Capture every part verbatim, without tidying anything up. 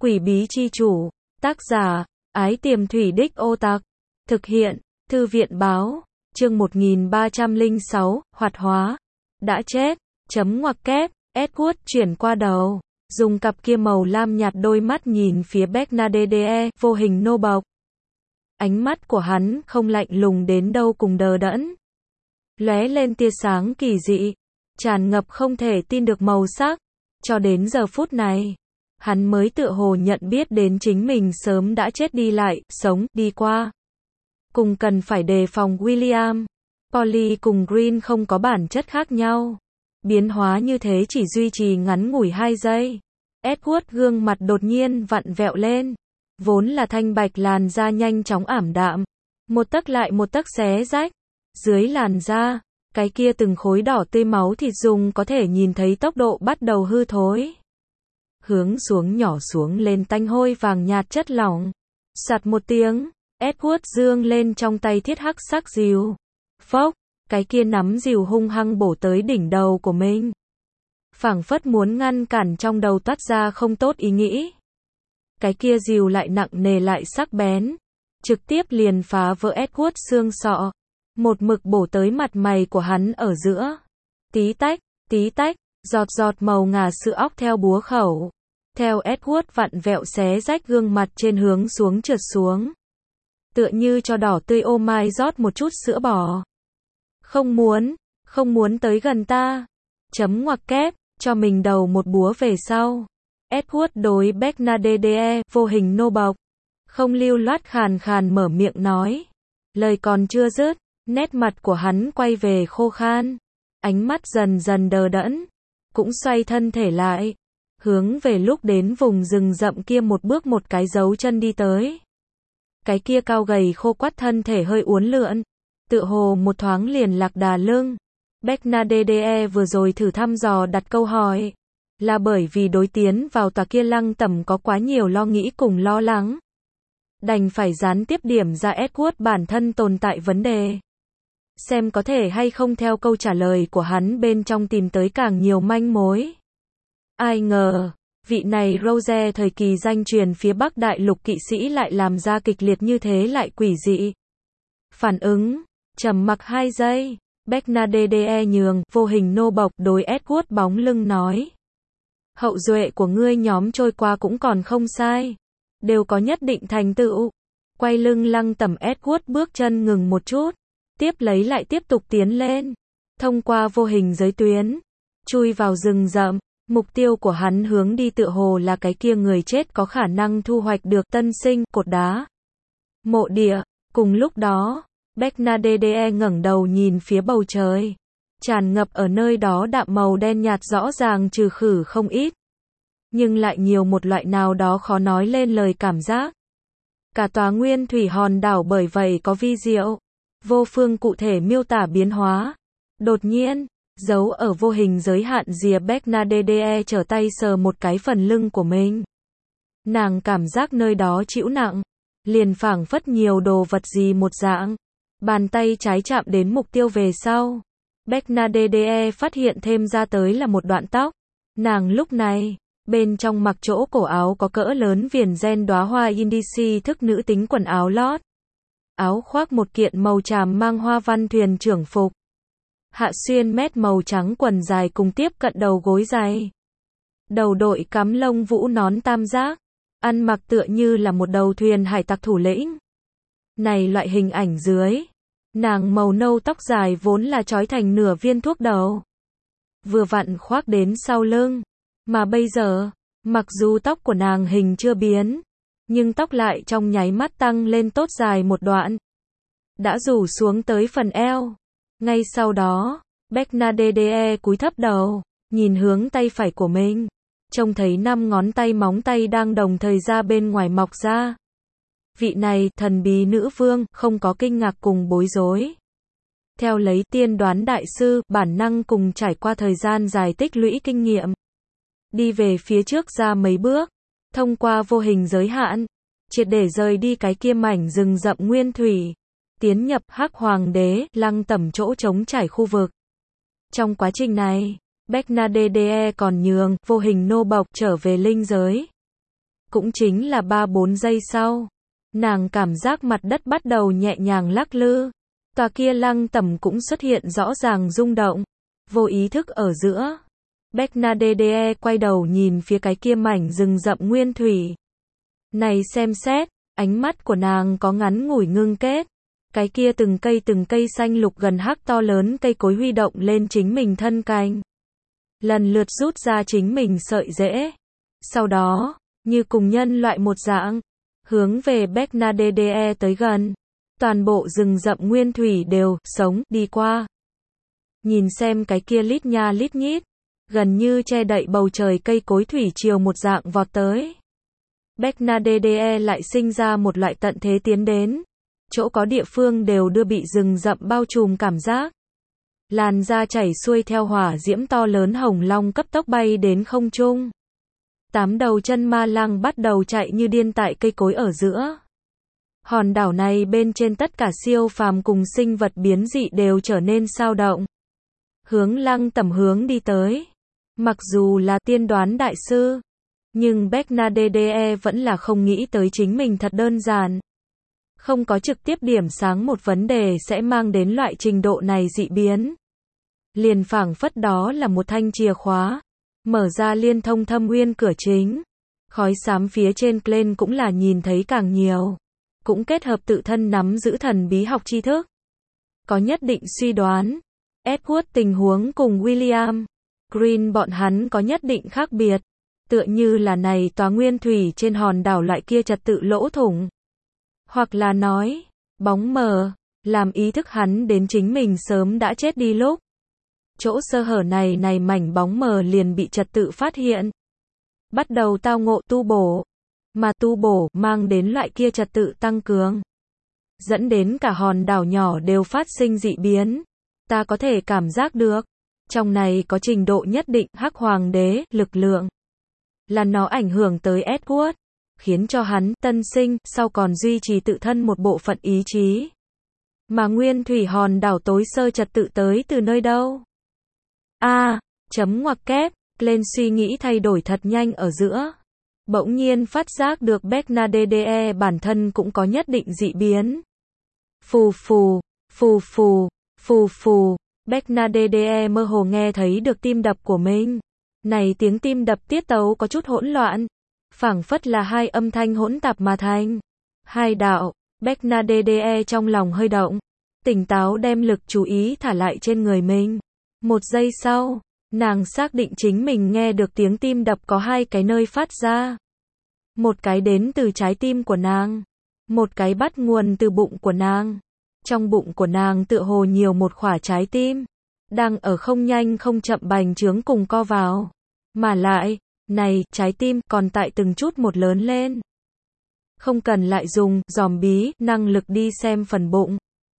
Quỷ bí chi chủ. Tác giả, Ái Tiềm Thủy Đích Ô Tạc. Thực hiện, Thư viện báo. Chương một nghìn ba trăm lẻ sáu, hoạt hóa. Đã chết. Chấm ngoặc kép. Edward chuyển qua đầu. Dùng cặp kia màu lam nhạt đôi mắt nhìn phía Bernadette, vô hình nô bộc. Ánh mắt của hắn không lạnh lùng đến đâu cùng đờ đẫn. Lóe lên tia sáng kỳ dị. Tràn ngập không thể tin được màu sắc. Cho đến giờ phút này, hắn mới tựa hồ nhận biết đến chính mình sớm đã chết đi lại, sống, đi qua. Cùng cần phải đề phòng William. Polly cùng Green không có bản chất khác nhau. Biến hóa như thế chỉ duy trì ngắn ngủi hai giây. Edward gương mặt đột nhiên vặn vẹo lên. Vốn là thanh bạch làn da nhanh chóng ảm đạm. Một tấc lại một tấc xé rách. Dưới làn da, cái kia từng khối đỏ tươi máu thịt dùng có thể nhìn thấy tốc độ bắt đầu hư thối. Hướng xuống nhỏ xuống lên tanh hôi vàng nhạt chất lỏng. Sạt một tiếng, Edward dương lên trong tay thiết hắc sắc rìu. Phốc, cái kia nắm rìu hung hăng bổ tới đỉnh đầu của mình. Phảng phất muốn ngăn cản trong đầu toát ra không tốt ý nghĩ. Cái kia rìu lại nặng nề lại sắc bén. Trực tiếp liền phá vỡ Edward xương sọ. Một mực bổ tới mặt mày của hắn ở giữa. Tí tách, tí tách, giọt giọt màu ngà sữa óc theo búa khẩu. Theo Edward vặn vẹo xé rách gương mặt trên hướng xuống trượt xuống. Tựa như cho đỏ tươi ô mai rót một chút sữa bò. Không muốn, không muốn tới gần ta. Chấm ngoặc kép, cho mình đầu một búa về sau. Edward đối Bernadette, vô hình nô bộc. Không lưu loát khàn khàn mở miệng nói. Lời còn chưa dứt, nét mặt của hắn quay về khô khan. Ánh mắt dần dần đờ đẫn. Cũng xoay thân thể lại. Hướng về lúc đến vùng rừng rậm kia một bước một cái dấu chân đi tới. Cái kia cao gầy khô quắt thân thể hơi uốn lượn. Tựa hồ một thoáng liền lạc đà lưng. Bernadette vừa rồi thử thăm dò đặt câu hỏi. Là bởi vì đối tiến vào tòa kia lăng tẩm có quá nhiều lo nghĩ cùng lo lắng. Đành phải gián tiếp điểm ra Edward bản thân tồn tại vấn đề. Xem có thể hay không theo câu trả lời của hắn bên trong tìm tới càng nhiều manh mối. Ai ngờ, vị này Rose thời kỳ danh truyền phía Bắc Đại Lục kỵ sĩ lại làm ra kịch liệt như thế lại quỷ dị. Phản ứng, trầm mặc hai giây, Bernadette nhường, vô hình nô bộc đối Edward bóng lưng nói. Hậu duệ của ngươi nhóm trôi qua cũng còn không sai. Đều có nhất định thành tựu. Quay lưng lăng tẩm Edward bước chân ngừng một chút. Tiếp lấy lại tiếp tục tiến lên. Thông qua vô hình giới tuyến. Chui vào rừng rậm. Mục tiêu của hắn hướng đi tựa hồ là cái kia người chết có khả năng thu hoạch được tân sinh, cột đá. Mộ địa. Cùng lúc đó, Bernadette ngẩng đầu nhìn phía bầu trời. Tràn ngập ở nơi đó đạm màu đen nhạt rõ ràng trừ khử không ít. Nhưng lại nhiều một loại nào đó khó nói lên lời cảm giác. Cả tòa nguyên thủy hòn đảo bởi vậy có vi diệu. Vô phương cụ thể miêu tả biến hóa. Đột nhiên, giấu ở vô hình giới hạn rìa Bernadette trở tay sờ một cái phần lưng của mình. Nàng cảm giác nơi đó chịu nặng. Liền phảng phất nhiều đồ vật gì một dạng. Bàn tay trái chạm đến mục tiêu về sau. Bernadette phát hiện thêm ra tới là một đoạn tóc. Nàng lúc này, bên trong mặc chỗ cổ áo có cỡ lớn viền ren đóa hoa indici thức nữ tính quần áo lót. Áo khoác một kiện màu tràm mang hoa văn thuyền trưởng phục. Hạ xuyên mét màu trắng quần dài cùng tiếp cận đầu gối dày. Đầu đội cắm lông vũ nón tam giác. Ăn mặc tựa như là một đầu thuyền hải tặc thủ lĩnh. Này loại hình ảnh dưới. Nàng màu nâu tóc dài vốn là trói thành nửa viên thuốc đầu. Vừa vặn khoác đến sau lưng. Mà bây giờ, mặc dù tóc của nàng hình chưa biến. Nhưng tóc lại trong nháy mắt tăng lên tốt dài một đoạn. Đã rủ xuống tới phần eo. Ngay sau đó, Bernadette cúi thấp đầu. Nhìn hướng tay phải của mình. Trông thấy năm ngón tay móng tay đang đồng thời ra bên ngoài mọc ra. Vị này, thần bí nữ vương, không có kinh ngạc cùng bối rối. Theo lấy tiên đoán đại sư, bản năng cùng trải qua thời gian dài tích lũy kinh nghiệm. Đi về phía trước ra mấy bước. Thông qua vô hình giới hạn. Triệt để rời đi cái kia mảnh rừng rậm nguyên thủy. Tiến nhập Hắc Hoàng đế, lăng tẩm chỗ trống trải khu vực. Trong quá trình này, Bernadette còn nhường, vô hình nô bộc trở về linh giới. Cũng chính là ba bốn giây sau, nàng cảm giác mặt đất bắt đầu nhẹ nhàng lắc lư. Tòa kia lăng tẩm cũng xuất hiện rõ ràng rung động. Vô ý thức ở giữa, Bernadette quay đầu nhìn phía cái kia mảnh rừng rậm nguyên thủy. Này xem xét, ánh mắt của nàng có ngắn ngủi ngưng kết. Cái kia từng cây từng cây xanh lục gần hắc to lớn cây cối huy động lên chính mình thân cành. Lần lượt rút ra chính mình sợi rễ. Sau đó, như cùng nhân loại một dạng, hướng về Bernadette tới gần. Toàn bộ rừng rậm nguyên thủy đều sống đi qua. Nhìn xem cái kia lít nha lít nhít, gần như che đậy bầu trời cây cối thủy triều một dạng vọt tới. Bernadette lại sinh ra một loại tận thế tiến đến. Chỗ có địa phương đều đưa bị rừng rậm bao trùm cảm giác. Làn da chảy xuôi theo hỏa diễm to lớn hồng long cấp tốc bay đến không trung. Tám đầu chân ma lăng bắt đầu chạy như điên tại cây cối ở giữa. Hòn đảo này bên trên tất cả siêu phàm cùng sinh vật biến dị đều trở nên sao động. Hướng lăng tẩm hướng đi tới. Mặc dù là tiên đoán đại sư, nhưng Bernadette vẫn là không nghĩ tới chính mình thật đơn giản. Không có trực tiếp điểm sáng một vấn đề sẽ mang đến loại trình độ này dị biến. Liền phảng phất đó là một thanh chìa khóa, mở ra liên thông thâm uyên cửa chính. Khói xám phía trên Glen cũng là nhìn thấy càng nhiều. Cũng kết hợp tự thân nắm giữ thần bí học tri thức. Có nhất định suy đoán. Edward tình huống cùng William Green bọn hắn có nhất định khác biệt. Tựa như là này tòa nguyên thủy trên hòn đảo loại kia trật tự lỗ thủng. Hoặc là nói, bóng mờ, làm ý thức hắn đến chính mình sớm đã chết đi lúc. Chỗ sơ hở này này mảnh bóng mờ liền bị trật tự phát hiện. Bắt đầu tao ngộ tu bổ. Mà tu bổ mang đến loại kia trật tự tăng cường. Dẫn đến cả hòn đảo nhỏ đều phát sinh dị biến. Ta có thể cảm giác được. Trong này có trình độ nhất định hắc hoàng đế, lực lượng. Là nó ảnh hưởng tới Edward. Khiến cho hắn tân sinh, sau còn duy trì tự thân một bộ phận ý chí. Mà nguyên thủy hòn đảo tối sơ trật tự tới từ nơi đâu? A, à, chấm ngoặc kép, lên suy nghĩ thay đổi thật nhanh ở giữa. Bỗng nhiên phát giác được Bernadette bản thân cũng có nhất định dị biến. Phù phù, phù phù, phù phù, Bernadette mơ hồ nghe thấy được tim đập của mình. Này tiếng tim đập tiết tấu có chút hỗn loạn. Phảng phất là hai âm thanh hỗn tạp mà thành. Hai đạo, Bernadette trong lòng hơi động. Tỉnh táo đem lực chú ý thả lại trên người mình. Một giây sau, nàng xác định chính mình nghe được tiếng tim đập có hai cái nơi phát ra. Một cái đến từ trái tim của nàng. Một cái bắt nguồn từ bụng của nàng. Trong bụng của nàng tựa hồ nhiều một khỏa trái tim. Đang ở không nhanh không chậm bành trướng cùng co vào. Mà lại, này, trái tim còn tại từng chút một lớn lên. Không cần lại dùng dòm bí năng lực đi xem phần bụng.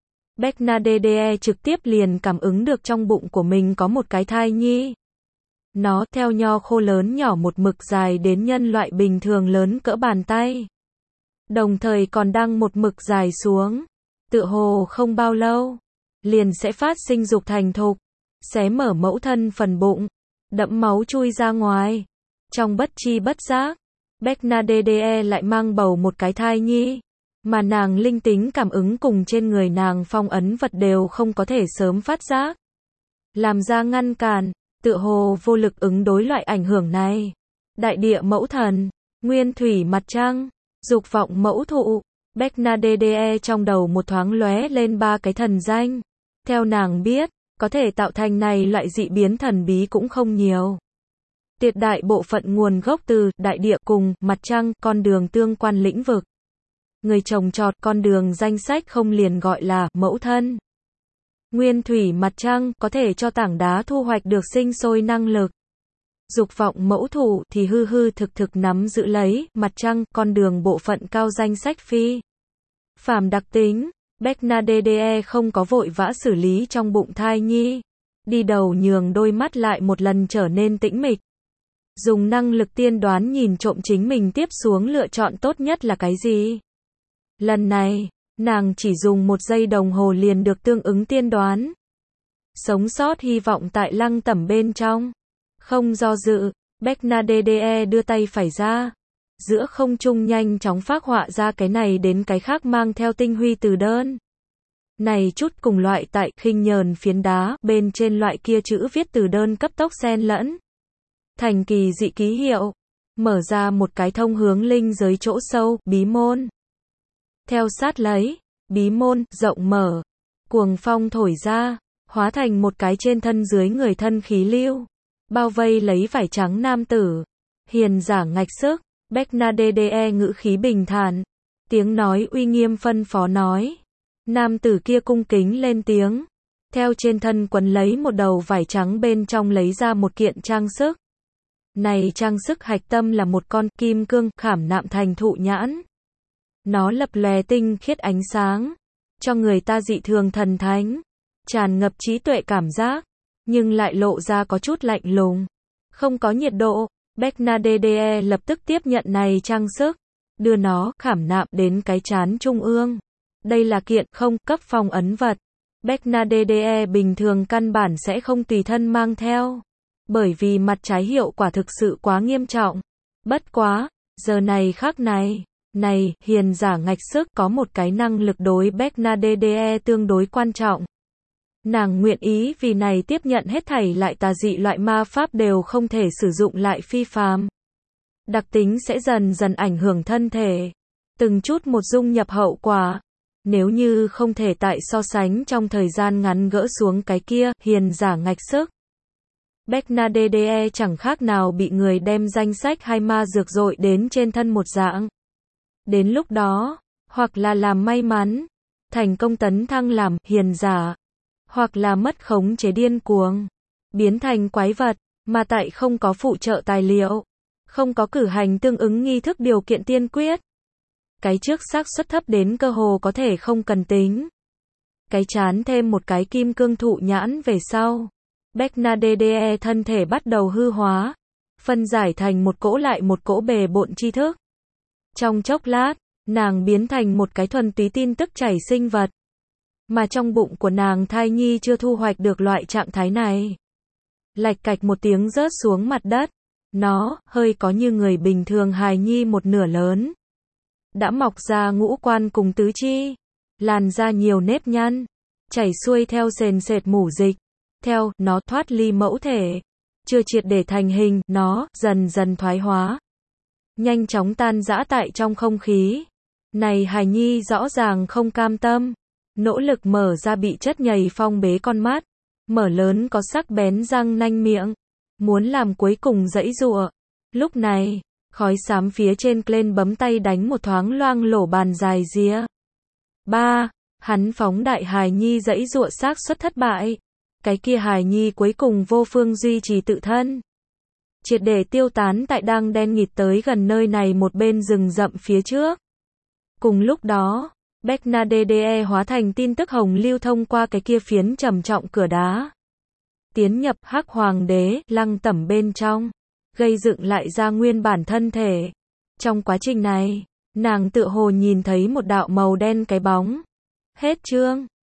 Bernadette trực tiếp liền cảm ứng được trong bụng của mình có một cái thai nhi. Nó theo nho khô lớn nhỏ một mực dài đến nhân loại bình thường lớn cỡ bàn tay. Đồng thời còn đang một mực dài xuống. Tựa hồ không bao lâu, liền sẽ phát sinh dục thành thục. Xé mở mẫu thân phần bụng. Đẫm máu chui ra ngoài. Trong bất chi bất giác, Bernadette lại mang bầu một cái thai nhi. Mà nàng linh tính cảm ứng cùng trên người nàng phong ấn vật đều không có thể sớm phát giác. Làm ra ngăn cản, tựa hồ vô lực ứng đối loại ảnh hưởng này. Đại địa mẫu thần, nguyên thủy mặt trăng, dục vọng mẫu thụ. Bernadette trong đầu một thoáng lóe lên ba cái thần danh. Theo nàng biết, có thể tạo thành này loại dị biến thần bí cũng không nhiều. Tuyệt đại bộ phận nguồn gốc từ đại địa cùng mặt trăng, con đường tương quan lĩnh vực. Người trồng trọt con đường danh sách không liền gọi là mẫu thân. Nguyên thủy mặt trăng có thể cho tảng đá thu hoạch được sinh sôi năng lực. Dục vọng mẫu thụ thì hư hư thực thực nắm giữ lấy mặt trăng, con đường bộ phận cao danh sách phi phàm đặc tính. Bernadette không có vội vã xử lý trong bụng thai nhi. Đi đầu nhường đôi mắt lại một lần trở nên tĩnh mịch. Dùng năng lực tiên đoán nhìn trộm chính mình tiếp xuống lựa chọn tốt nhất là cái gì. Lần này, nàng chỉ dùng một giây đồng hồ liền được tương ứng tiên đoán. Sống sót hy vọng tại lăng tẩm bên trong. Không do dự, Bernadette đưa tay phải ra. giữa không trung nhanh chóng phác họa ra cái này đến cái khác mang theo tinh huy từ đơn. Này chút cùng loại tại khinh nhờn phiến đá, bên trên loại kia chữ viết từ đơn cấp tốc xen lẫn. Thành kỳ dị ký hiệu, mở ra một cái thông hướng linh giới chỗ sâu, bí môn. Theo sát lấy, bí môn, rộng mở, cuồng phong thổi ra, hóa thành một cái trên thân dưới người thân khí lưu, bao vây lấy vải trắng nam tử, hiền giả ngạch sức, Bernadette ngữ khí bình thản, tiếng nói uy nghiêm phân phó nói. Nam tử kia cung kính lên tiếng, theo trên thân quấn lấy một đầu vải trắng bên trong lấy ra một kiện trang sức. Này trang sức hạch tâm là một con kim cương khảm nạm thành thụ nhãn. Nó lập lòe tinh khiết ánh sáng, cho người ta dị thường thần thánh, tràn ngập trí tuệ cảm giác, nhưng lại lộ ra có chút lạnh lùng, không có nhiệt độ. Bernadette lập tức tiếp nhận này trang sức, đưa nó khảm nạm đến cái trán trung ương. Đây là kiện không cấp phong ấn vật. Bernadette bình thường căn bản sẽ không tùy thân mang theo, bởi vì mặt trái hiệu quả thực sự quá nghiêm trọng. Bất quá, giờ này khắc này, này, hiền giả ngạch sức có một cái năng lực đối Bernadette tương đối quan trọng. Nàng nguyện ý vì này tiếp nhận hết thảy lại tà dị loại ma pháp đều không thể sử dụng lại phi phàm. Đặc tính sẽ dần dần ảnh hưởng thân thể, từng chút một dung nhập hậu quả. Nếu như không thể tại so sánh trong thời gian ngắn gỡ xuống cái kia, hiền giả ngạch sức. Bernadette chẳng khác nào bị người đem danh sách hai ma dược dội đến trên thân một dạng. Đến lúc đó, hoặc là làm may mắn, thành công tấn thăng làm hiền giả, hoặc là mất khống chế điên cuồng, biến thành quái vật, mà tại không có phụ trợ tài liệu, không có cử hành tương ứng nghi thức điều kiện tiên quyết. Cái trước xác suất thấp đến cơ hồ có thể không cần tính. Cái chán thêm một cái kim cương thụ nhãn về sau, Bernadette thân thể bắt đầu hư hóa, phân giải thành một cỗ lại một cỗ bề bộn tri thức. Trong chốc lát, nàng biến thành một cái thuần túy tin tức chảy sinh vật. Mà trong bụng của nàng thai nhi chưa thu hoạch được loại trạng thái này. Lạch cạch một tiếng rớt xuống mặt đất. Nó, hơi có như người bình thường hài nhi một nửa lớn. Đã mọc ra ngũ quan cùng tứ chi. Làn da nhiều nếp nhăn. Chảy xuôi theo sền sệt mủ dịch. Theo, nó thoát ly mẫu thể. Chưa triệt để thành hình, nó, dần dần thoái hóa. Nhanh chóng tan rã tại trong không khí. Này hài nhi rõ ràng không cam tâm. Nỗ lực mở ra bị chất nhầy phong bế con mắt. Mở lớn có sắc bén răng nanh miệng. Muốn làm cuối cùng dãy dụa. Lúc này, khói xám phía trên lên bấm tay đánh một thoáng loang lổ bàn dài ria. ba. Hắn phóng đại hài nhi dãy dụa xác suất thất bại. Cái kia hài nhi cuối cùng vô phương duy trì tự thân. Triệt để tiêu tán tại đang đen nghịt tới gần nơi này một bên rừng rậm phía trước. Cùng lúc đó, Bernadette hóa thành tin tức hồng lưu thông qua cái kia phiến trầm trọng cửa đá. Tiến nhập Hắc Hoàng đế, lăng tẩm bên trong, gây dựng lại ra nguyên bản thân thể. Trong quá trình này, nàng tựa hồ nhìn thấy một đạo màu đen cái bóng. Hết chương.